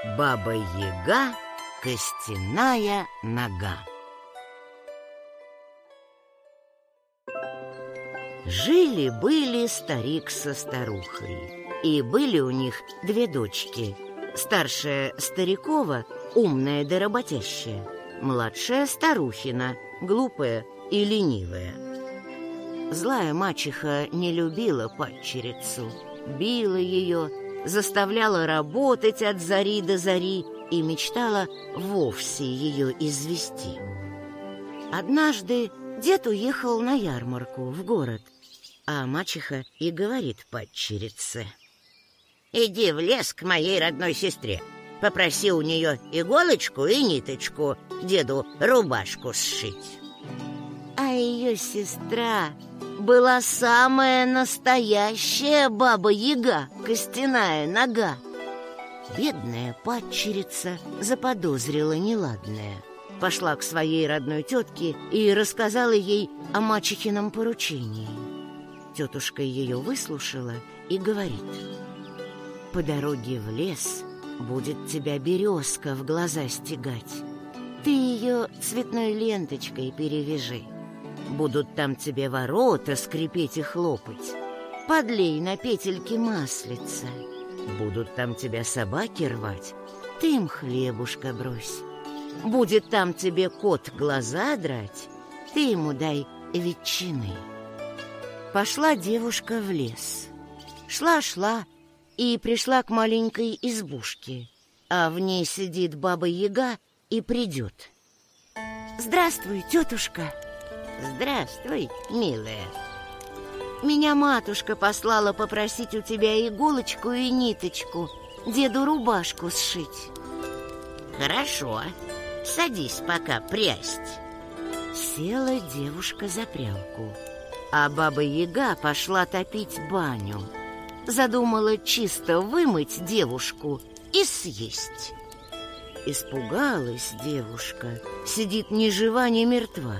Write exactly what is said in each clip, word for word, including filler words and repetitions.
Баба-Яга, костяная нога. Жили-были старик со старухой, и были у них две дочки. Старшая Старикова, умная да работящая, младшая Старухина, глупая и ленивая. Злая мачеха не любила падчерицу, била ее, заставляла работать от зари до зари и мечтала вовсе ее извести. Однажды дед уехал на ярмарку в город, а мачеха и говорит падчерице: «Иди в лес к моей родной сестре, попроси у нее иголочку и ниточку, деду рубашку сшить». А ее сестра была самая настоящая Баба-Яга, костяная нога. Бедная падчерица заподозрила неладное. Пошла к своей родной тетке и рассказала ей о мачехином поручении. Тетушка ее выслушала и говорит: «По дороге в лес будет тебя березка в глаза стегать. Ты ее цветной ленточкой перевяжи. Будут там тебе ворота скрипеть и хлопать. Подлей на петельки маслица. Будут там тебя собаки рвать, ты им хлебушка брось. Будет там тебе кот глаза драть, ты ему дай ветчины». Пошла девушка в лес. Шла-шла и пришла к маленькой избушке, а в ней сидит Баба-Яга и придет. «Здравствуй, тетушка». «Здравствуй, милая. Меня матушка послала попросить у тебя иголочку и ниточку, деду рубашку сшить». «Хорошо, садись пока прясть». Села девушка за прялку, а Баба-Яга пошла топить баню. Задумала чисто вымыть девушку и съесть. Испугалась девушка, сидит ни жива, ни мертва.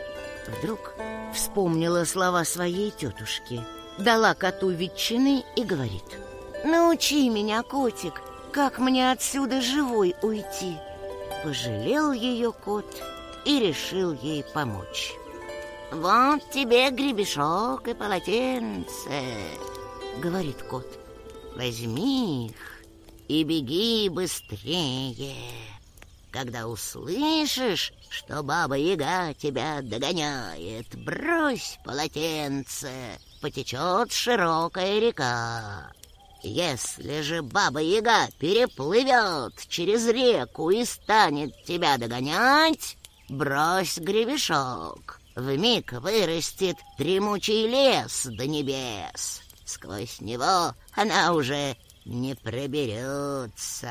Вдруг вспомнила слова своей тетушки, дала коту ветчины и говорит: «Научи меня, котик, как мне отсюда живой уйти». Пожалел ее кот и решил ей помочь. «Вот тебе гребешок и полотенце», — говорит кот. «Возьми их и беги быстрее. Когда услышишь, что Баба-Яга тебя догоняет, брось полотенце, потечет широкая река. Если же Баба-Яга переплывет через реку и станет тебя догонять, брось гребешок, вмиг вырастет дремучий лес до небес. Сквозь него она уже не проберется».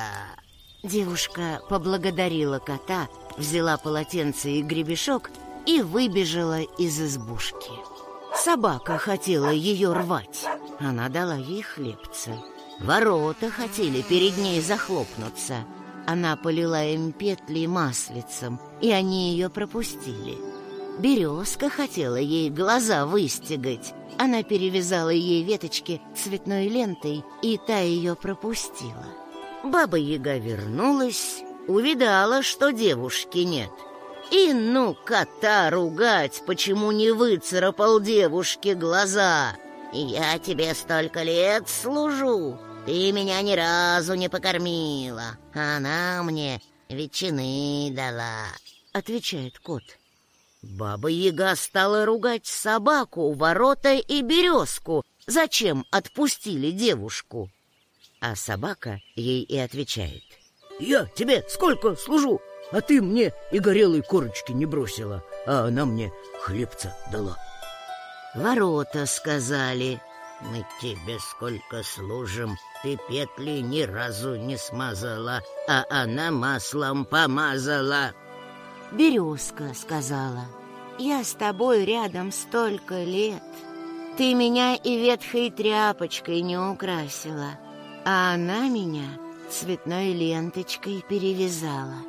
Девушка поблагодарила кота, взяла полотенце и гребешок и выбежала из избушки. Собака хотела ее рвать, она дала ей хлебца. Ворота хотели перед ней захлопнуться, она полила им петли маслицем, и они ее пропустили. Березка хотела ей глаза выстегать, она перевязала ей веточки цветной лентой, и та ее пропустила. Баба-Яга вернулась, увидала, что девушки нет. И ну кота ругать, почему не выцарапал девушке глаза. «Я тебе столько лет служу, ты меня ни разу не покормила, а она мне ветчины дала», — отвечает кот. Баба-Яга стала ругать собаку, ворота и березку. Зачем отпустили девушку? А собака ей и отвечает: «Я тебе сколько служу, а ты мне и горелой корочки не бросила, а она мне хлебца дала». Ворота сказали: «Мы тебе сколько служим, ты петли ни разу не смазала, а она маслом помазала». Березка сказала: «Я с тобой рядом столько лет, ты меня и ветхой тряпочкой не украсила, а она меня цветной ленточкой перевязала».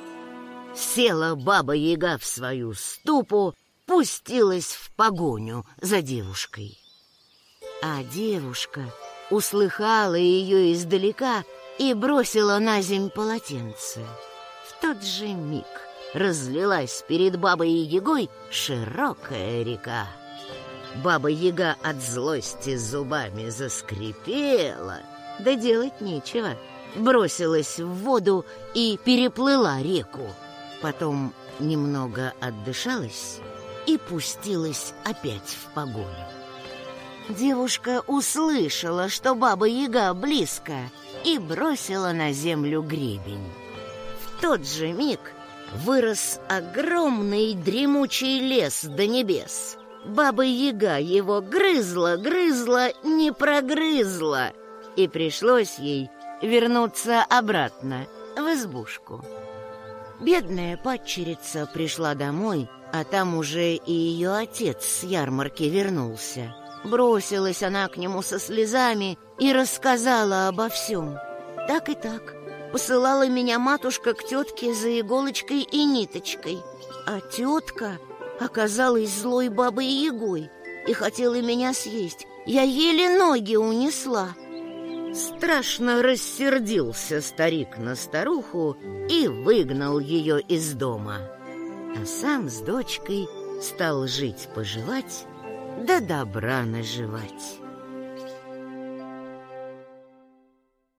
Села Баба-Яга в свою ступу, пустилась в погоню за девушкой. А девушка услыхала ее издалека и бросила на земь полотенце. В тот же миг разлилась перед Бабой-Ягой широкая река. Баба-Яга от злости зубами заскрипела, да делать нечего. Бросилась в воду и переплыла реку. Потом немного отдышалась и пустилась опять в погоню. Девушка услышала, что Баба-Яга близко, и бросила на землю гребень. В тот же миг вырос огромный дремучий лес до небес. Баба-Яга его грызла, грызла, не прогрызла, и пришлось ей вернуться обратно в избушку. Бедная падчерица пришла домой, а там уже и ее отец с ярмарки вернулся. Бросилась она к нему со слезами и рассказала обо всем. Так и так, посылала меня матушка к тетке за иголочкой и ниточкой, а тетка оказалась злой Бабой-Ягой и хотела меня съесть. Я еле ноги унесла. Страшно рассердился старик на старуху и выгнал ее из дома, а сам с дочкой стал жить-поживать, да добра наживать.